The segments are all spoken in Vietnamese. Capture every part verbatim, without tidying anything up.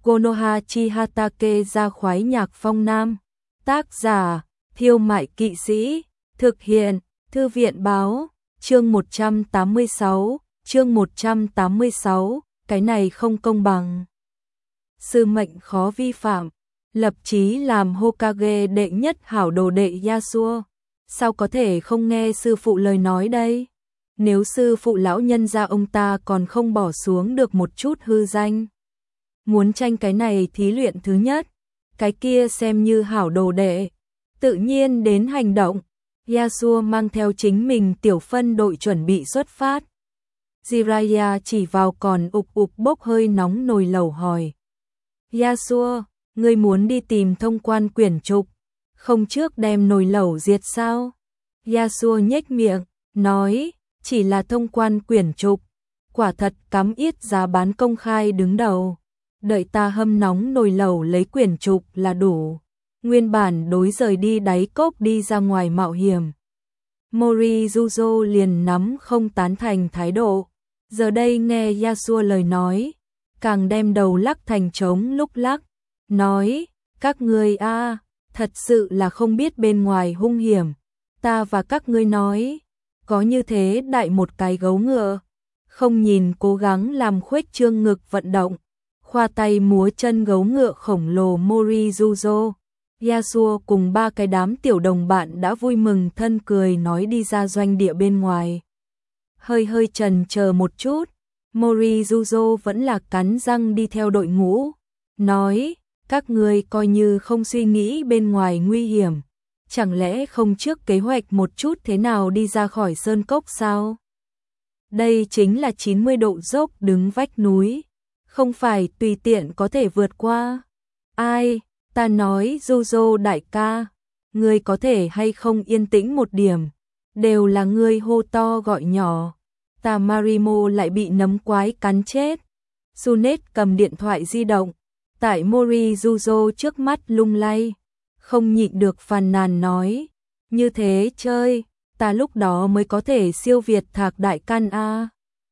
Konoha Chihatake ra khoái nhạc phong nam. Tác giả, Thiêu Mại Kỵ Sĩ. Thực hiện, Thư viện Báo. Chương một trăm tám mươi sáu, chương một trăm tám mươi sáu, cái này không công bằng. Sư mệnh khó vi phạm, lập chí làm Hokage đệ nhất hảo đồ đệ Yasuo. Sao có thể không nghe sư phụ lời nói đây? Nếu sư phụ lão nhân gia ông ta còn không bỏ xuống được một chút hư danh. Muốn tranh cái này thí luyện thứ nhất, cái kia xem như hảo đồ đệ. Tự nhiên đến hành động, Yasuo mang theo chính mình tiểu phân đội chuẩn bị xuất phát. Jiraiya chỉ vào còn ục ục bốc hơi nóng nồi lẩu hỏi. Yasuo, ngươi muốn đi tìm thông quan quyển trục, không trước đem nồi lẩu diệt sao? Yasuo nhếch miệng, nói, chỉ là thông quan quyển trục, quả thật cắm ít giá bán công khai đứng đầu. Đợi ta hâm nóng nồi lẩu lấy quyển trục là đủ. Nguyên bản đối rời đi đáy cốc đi ra ngoài mạo hiểm. Morijuzo liền nắm không tán thành thái độ. Giờ đây nghe Yasuo lời nói, càng đem đầu lắc thành trống lúc lắc. Nói, các ngươi a, thật sự là không biết bên ngoài hung hiểm. Ta và các ngươi nói, có như thế đại một cái gấu ngựa. Không nhìn cố gắng làm khuếch trương ngực vận động. Khoa tay múa chân gấu ngựa khổng lồ Morijuzo. Yasuo cùng ba cái đám tiểu đồng bạn đã vui mừng thân cười nói đi ra doanh địa bên ngoài. Hơi hơi chần chờ một chút, Morijuzo vẫn là cắn răng đi theo đội ngũ. Nói, các ngươi coi như không suy nghĩ bên ngoài nguy hiểm. Chẳng lẽ không trước kế hoạch một chút thế nào đi ra khỏi sơn cốc sao? Đây chính là chín mươi độ dốc đứng vách núi. Không phải tùy tiện có thể vượt qua. Ai, ta nói Jojo đại ca, ngươi có thể hay không yên tĩnh một điểm. Đều là ngươi hô to gọi nhỏ. Ta Marimo lại bị nấm quái cắn chết. Sunet cầm điện thoại di động. Tại Morijuzo trước mắt lung lay. Không nhịn được phàn nàn nói. Như thế chơi, ta lúc đó mới có thể siêu việt Thạc đại can a.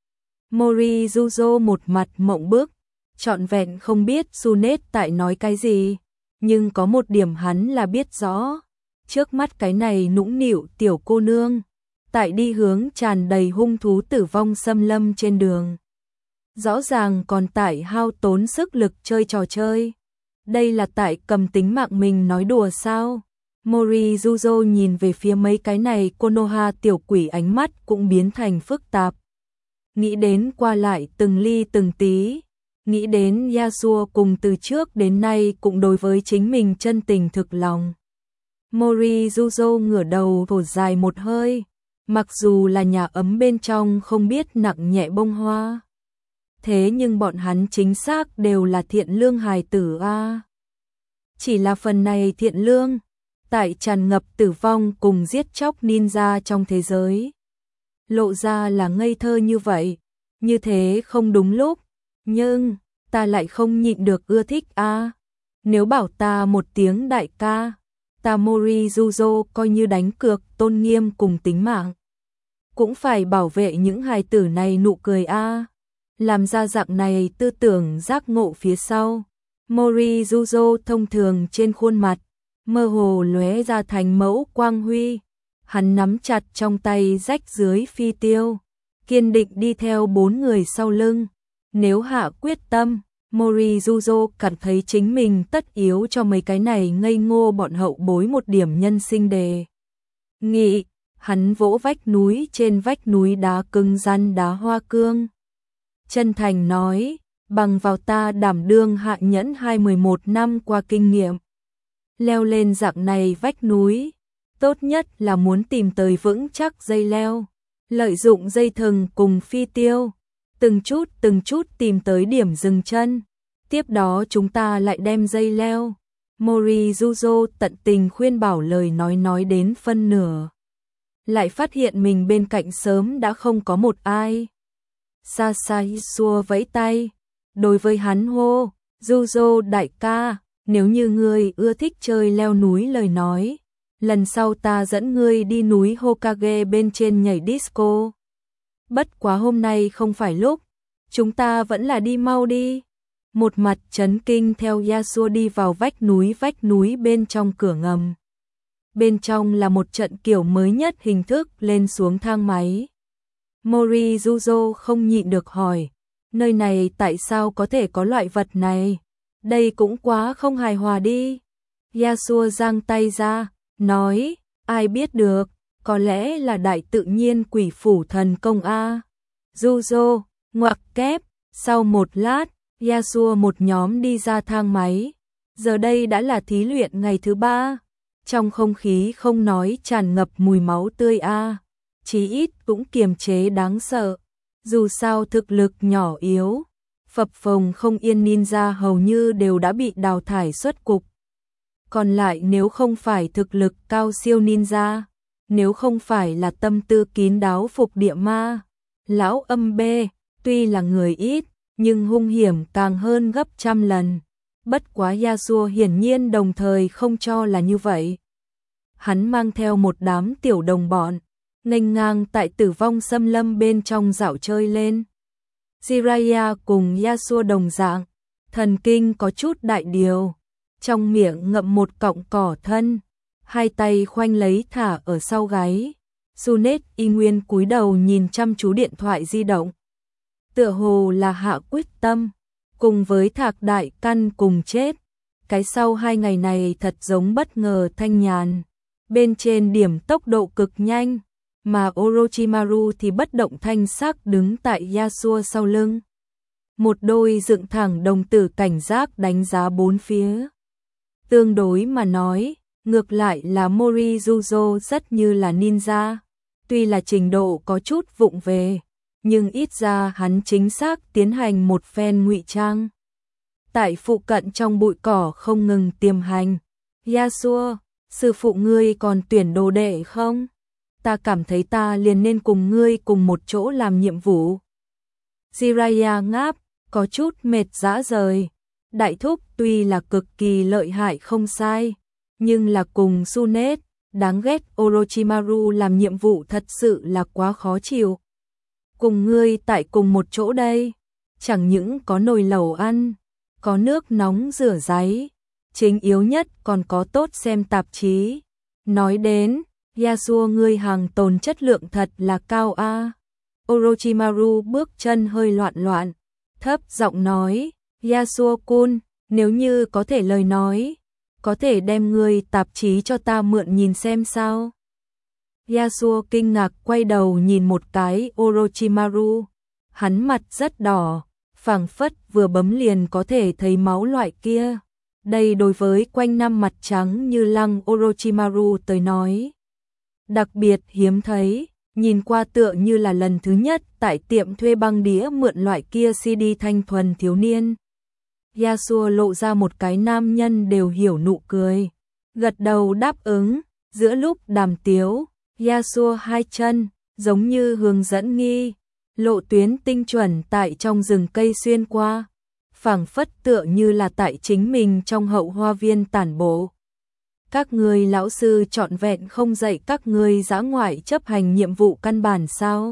Morijuzo một mặt mộng bức, trọn vẹn không biết Sunet tại nói cái gì, nhưng có một điểm hắn là biết rõ, trước mắt cái này nũng nịu tiểu cô nương, tại đi hướng tràn đầy hung thú tử vong xâm lâm trên đường. Rõ ràng còn tại hao tốn sức lực chơi trò chơi, đây là tại cầm tính mạng mình nói đùa sao? Morijuzo nhìn về phía mấy cái này Konoha tiểu quỷ ánh mắt cũng biến thành phức tạp. Nghĩ đến qua lại từng ly từng tí, nghĩ đến Yasuo cùng từ trước đến nay cũng đối với chính mình chân tình thực lòng. Morijuzo ngửa đầu thổ dài một hơi, mặc dù là nhà ấm bên trong không biết nặng nhẹ bông hoa. Thế nhưng bọn hắn chính xác đều là thiện lương hài tử a. Chỉ là phần này thiện lương, tại tràn ngập tử vong cùng giết chóc ninja trong thế giới. Lộ ra là ngây thơ như vậy, như thế không đúng lúc, nhưng ta lại không nhịn được ưa thích a. Nếu bảo ta một tiếng đại ca, ta Morijuzo coi như đánh cược tôn nghiêm cùng tính mạng. Cũng phải bảo vệ những hài tử này nụ cười a. Làm ra dạng này tư tưởng giác ngộ phía sau. Morijuzo thông thường trên khuôn mặt, mơ hồ lóe ra thành mẫu quang huy. Hắn nắm chặt trong tay rách dưới phi tiêu, kiên định đi theo bốn người sau lưng. Nếu hạ quyết tâm, Morijuzo cảm thấy chính mình tất yếu cho mấy cái này ngây ngô bọn hậu bối một điểm nhân sinh đề nghị. Hắn vỗ vách núi, trên vách núi đá cứng rắn đá hoa cương. Chân thành nói, bằng vào ta đảm đương hạ nhẫn hai mươi mốt năm qua kinh nghiệm. Leo lên dạng này vách núi, tốt nhất là muốn tìm tới vững chắc dây leo, lợi dụng dây thừng cùng phi tiêu, từng chút từng chút tìm tới điểm dừng chân. Tiếp đó chúng ta lại đem dây leo. Morijuzo tận tình khuyên bảo, lời nói nói đến phân nửa, lại phát hiện mình bên cạnh sớm đã không có một ai. Sasai xua vẫy tay, đối với hắn hô, Juzo đại ca, nếu như ngươi ưa thích chơi leo núi lời nói, lần sau ta dẫn ngươi đi núi Hokage bên trên nhảy disco. Bất quá hôm nay không phải lúc, chúng ta vẫn là đi mau đi. một mặt chấn kinh theo Yasuo đi vào vách núi vách núi bên trong cửa ngầm. Bên trong là một trận kiểu mới nhất hình thức lên xuống thang máy. Morijuzo không nhịn được hỏi, nơi này tại sao có thể có loại vật này? Đây cũng quá không hài hòa đi. Yasuo giang tay ra, nói, ai biết được, có lẽ là đại tự nhiên quỷ phủ thần công a. Juzo, ngoặc kép, sau một lát, Yasuo một nhóm đi ra thang máy. Giờ đây đã là thí luyện ngày thứ ba. Trong không khí không nói tràn ngập mùi máu tươi a, chí ít cũng kiềm chế đáng sợ. Dù sao thực lực nhỏ yếu, phập phồng không yên ninja hầu như đều đã bị đào thải xuất cục. Còn lại nếu không phải thực lực cao siêu ninja, nếu không phải là tâm tư kín đáo phục địa ma, lão âm bê, tuy là người ít, nhưng hung hiểm càng hơn gấp trăm lần. Bất quá Yasuo hiển nhiên đồng thời không cho là như vậy. Hắn mang theo một đám tiểu đồng bọn, nghênh ngang tại tử vong xâm lâm bên trong dạo chơi lên. Jiraiya cùng Yasuo đồng dạng, thần kinh có chút đại điều, trong miệng ngậm một cọng cỏ thân, hai tay khoanh lấy thả ở sau gáy. Sunet y nguyên cúi đầu nhìn chăm chú điện thoại di động. Tựa hồ là hạ quyết tâm, cùng với Thạc Đại Căn cùng chết. Cái sau hai ngày này thật giống bất ngờ thanh nhàn, bên trên điểm tốc độ cực nhanh, mà Orochimaru thì bất động thanh sắc đứng tại Yasuo sau lưng. Một đôi dựng thẳng đồng tử cảnh giác đánh giá bốn phía. Tương đối mà nói, ngược lại là Morijuzo rất như là ninja, tuy là trình độ có chút vụng về, nhưng ít ra hắn chính xác tiến hành một phen ngụy trang. Tại phụ cận trong bụi cỏ không ngừng tiềm hành. Yasuo, sư phụ ngươi còn tuyển đồ đệ không? Ta cảm thấy ta liền nên cùng ngươi cùng một chỗ làm nhiệm vụ. Jiraiya ngáp, có chút mệt rã rời. Đại thúc tuy là cực kỳ lợi hại không sai, nhưng là cùng Sunet, đáng ghét Orochimaru làm nhiệm vụ thật sự là quá khó chịu. Cùng ngươi tại cùng một chỗ đây, chẳng những có nồi lẩu ăn, có nước nóng rửa ráy, chính yếu nhất còn có tốt xem tạp chí. Nói đến, Yasuo ngươi hàng tồn chất lượng thật là cao a. Orochimaru bước chân hơi loạn loạn, thấp giọng nói, Yasuo-kun, nếu như có thể lời nói, có thể đem ngươi tạp chí cho ta mượn nhìn xem sao. Yasuo kinh ngạc quay đầu nhìn một cái Orochimaru, hắn mặt rất đỏ, phảng phất vừa bấm liền có thể thấy máu loại kia. Đây đối với quanh năm mặt trắng như lăng Orochimaru tới nói, đặc biệt hiếm thấy, nhìn qua tựa như là lần thứ nhất tại tiệm thuê băng đĩa mượn loại kia xê đê thanh thuần thiếu niên. Yasuo lộ ra một cái nam nhân đều hiểu nụ cười, gật đầu đáp ứng. Giữa lúc đàm tiếu, Yasuo hai chân giống như hướng dẫn nghi, lộ tuyến tinh chuẩn tại trong rừng cây xuyên qua, phảng phất tựa như là tại chính mình trong hậu hoa viên tản bộ. Các ngươi lão sư trọn vẹn không dạy các ngươi dã ngoại chấp hành nhiệm vụ căn bản sao?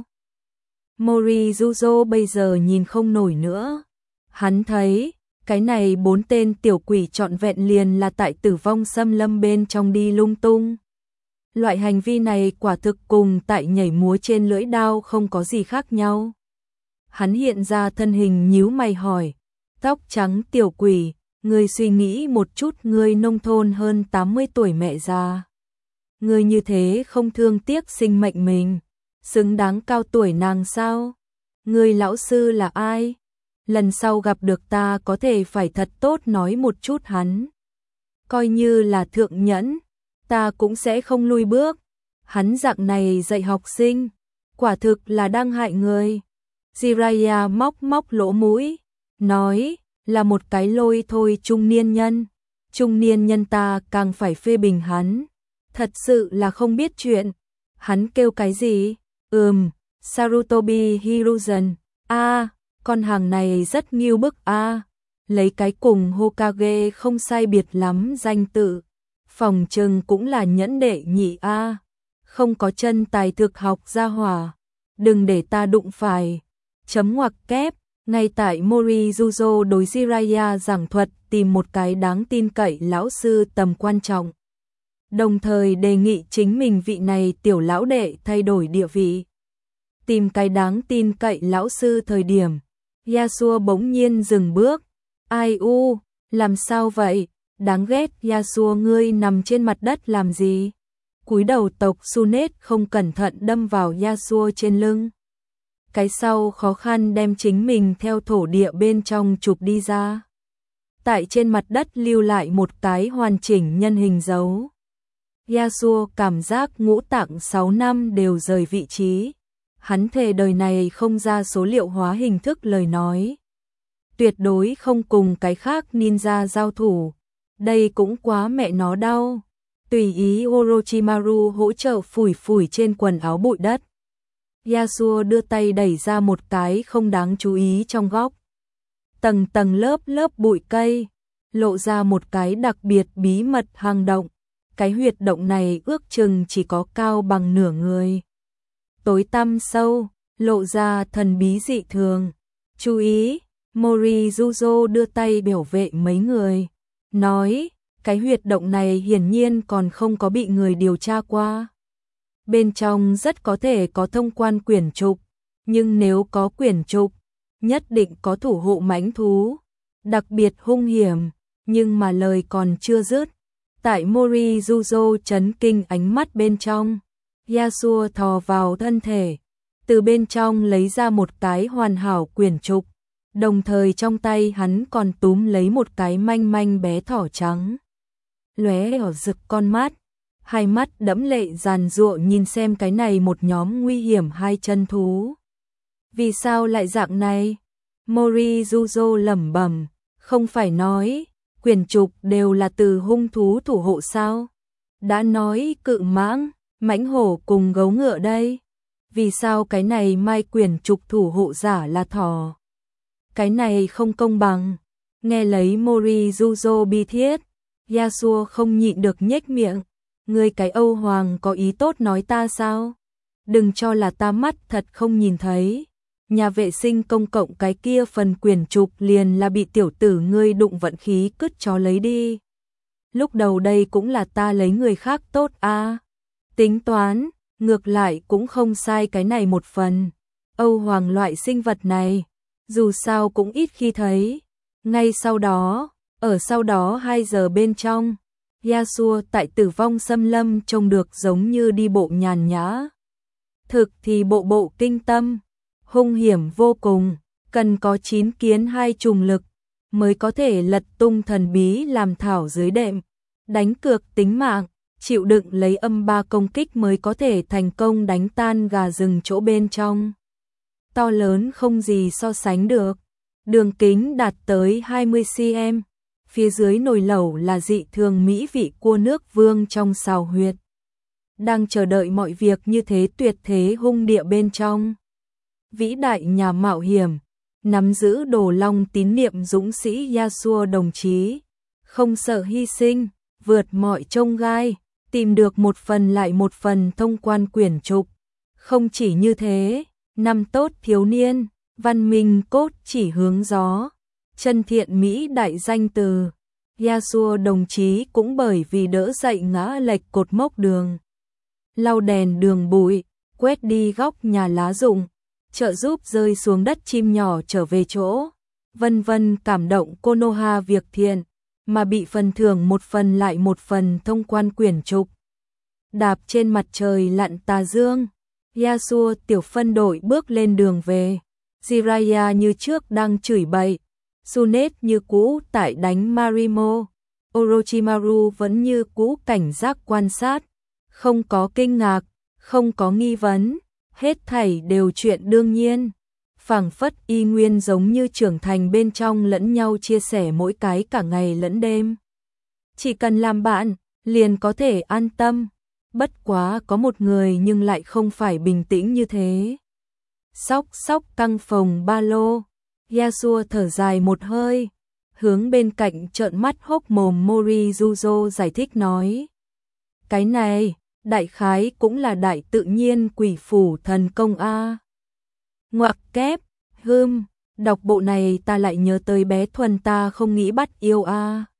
Morijuzo bây giờ nhìn không nổi nữa. Hắn thấy, cái này bốn tên tiểu quỷ trọn vẹn liền là tại tử vong xâm lâm bên trong đi lung tung. Loại hành vi này quả thực cùng tại nhảy múa trên lưỡi đao không có gì khác nhau. Hắn hiện ra thân hình nhíu mày hỏi, tóc trắng tiểu quỷ, ngươi suy nghĩ một chút, ngươi nông thôn hơn tám mươi tuổi mẹ già. Ngươi như thế không thương tiếc sinh mệnh mình, xứng đáng cao tuổi nàng sao? Ngươi lão sư là ai? Lần sau gặp được ta có thể phải thật tốt nói một chút hắn. Coi như là thượng nhẫn, ta cũng sẽ không lui bước. Hắn dạng này dạy học sinh, quả thực là đang hại người. Jiraiya móc móc lỗ mũi, nói, là một cái lôi thôi trung niên nhân. Trung niên nhân ta càng phải phê bình hắn. Thật sự là không biết chuyện. Hắn kêu cái gì? Ừm, Sarutobi Hiruzen. A, con hàng này rất nghiêu bức a. Lấy cái cùng Hokage không sai biệt lắm danh tự. Phòng trừng cũng là nhẫn đệ nhị a. Không có chân tài thực học gia hỏa. Đừng để ta đụng phải. Chấm ngoặc kép, Ngay tại Morijuzo đối Jiraiya giảng thuật tìm một cái đáng tin cậy lão sư tầm quan trọng. Đồng thời đề nghị chính mình vị này tiểu lão đệ thay đổi địa vị. Tìm cái đáng tin cậy lão sư thời điểm, Yasuo bỗng nhiên dừng bước. Ai u, làm sao vậy? Đáng ghét, Yasuo ngươi nằm trên mặt đất làm gì? Cúi đầu tộc Sunet không cẩn thận đâm vào Yasuo trên lưng. Cái sau khó khăn đem chính mình theo thổ địa bên trong chụp đi ra. Tại trên mặt đất lưu lại một cái hoàn chỉnh nhân hình dấu. Yasuo cảm giác ngũ tạng sáu năm đều rời vị trí. Hắn thề đời này không ra số liệu hóa hình thức lời nói. Tuyệt đối không cùng cái khác ninja giao thủ. Đây cũng quá mẹ nó đau. Tùy ý Orochimaru hỗ trợ phủi phủi trên quần áo bụi đất. Yasuo đưa tay đẩy ra một cái không đáng chú ý trong góc. Tầng tầng lớp lớp bụi cây, lộ ra một cái đặc biệt bí mật hang động. Cái huyệt động này ước chừng chỉ có cao bằng nửa người. Tối tăm sâu, lộ ra thần bí dị thường. Chú ý, Morijuzo đưa tay biểu vệ mấy người. Nói, cái huyệt động này hiển nhiên còn không có bị người điều tra qua. Bên trong rất có thể có thông quan quyển trục, nhưng nếu có quyển trục, nhất định có thủ hộ mãnh thú, đặc biệt hung hiểm, nhưng mà lời còn chưa dứt. Tại Morijuzo chấn kinh ánh mắt bên trong, Yasuo thò vào thân thể, từ bên trong lấy ra một cái hoàn hảo quyển trục, đồng thời trong tay hắn còn túm lấy một cái manh manh bé thỏ trắng. Lóe ở rực con mắt, hai mắt đẫm lệ giàn giụa nhìn xem cái này một nhóm nguy hiểm hai chân thú. Vì sao lại dạng này? Morijuzo lẩm bẩm, không phải nói, quyển trục đều là từ hung thú thủ hộ sao? Đã nói cự mãng, mãnh hổ cùng gấu ngựa đây. Vì sao cái này mai quyển trục thủ hộ giả là thỏ? Cái này không công bằng. Nghe lấy Morijuzo bi thiết, Yasuo không nhịn được nhếch miệng. Ngươi cái Âu Hoàng có ý tốt nói ta sao? Đừng cho là ta mắt thật không nhìn thấy. Nhà vệ sinh công cộng cái kia phần quyển trục liền là bị tiểu tử ngươi đụng vận khí cứt chó lấy đi. Lúc đầu đây cũng là ta lấy người khác tốt a. À. Tính toán, ngược lại cũng không sai cái này một phần. Âu Hoàng loại sinh vật này, dù sao cũng ít khi thấy. Ngay sau đó, ở sau đó hai giờ bên trong, Yasuo tại Tử Vong Xâm Lâm trông được giống như đi bộ nhàn nhã. Thực thì bộ bộ kinh tâm, hung hiểm vô cùng, cần có chín kiến hai trùng lực mới có thể lật tung thần bí làm thảo dưới đệm, đánh cược tính mạng, chịu đựng lấy âm ba công kích mới có thể thành công đánh tan gà rừng chỗ bên trong. To lớn không gì so sánh được, đường kính đạt tới hai mươi xăng-ti-mét, phía dưới nồi lẩu là dị thường mỹ vị cua nước vương trong xào huyệt. Đang chờ đợi mọi việc như thế tuyệt thế hung địa bên trong. Vĩ đại nhà mạo hiểm, nắm giữ đồ long tín niệm dũng sĩ Yasuo đồng chí, không sợ hy sinh, vượt mọi chông gai, tìm được một phần lại một phần thông quan quyển trục. Không chỉ như thế, năm tốt thiếu niên, văn minh cốt chỉ hướng gió, chân thiện mỹ đại danh từ. Yasuo đồng chí cũng bởi vì đỡ dậy ngã lệch cột mốc đường, lau đèn đường bụi, quét đi góc nhà lá rụng, trợ giúp rơi xuống đất chim nhỏ trở về chỗ, vân vân cảm động Konoha việc thiện, mà bị phần thưởng một phần lại một phần thông quan quyển trục. Đạp trên mặt trời lặn tà dương, Yasuo tiểu phân đội bước lên đường về. Jiraiya như trước đang chửi bậy, Sunet như cũ tại đánh Marimo, Orochimaru vẫn như cũ cảnh giác quan sát, không có kinh ngạc, không có nghi vấn, hết thảy đều chuyện đương nhiên, phảng phất y nguyên giống như trưởng thành bên trong lẫn nhau chia sẻ mỗi cái cả ngày lẫn đêm. Chỉ cần làm bạn, liền có thể an tâm, bất quá có một người nhưng lại không phải bình tĩnh như thế. Sóc sóc căng phòng ba lô, Yasuo thở dài một hơi, hướng bên cạnh trợn mắt hốc mồm Morijuzo giải thích nói. Cái này, đại khái cũng là đại tự nhiên quỷ phủ thần công A. Ngoặc kép, hưm, Đọc bộ này ta lại nhớ tới bé Thuần ta không nghĩ bắt yêu a.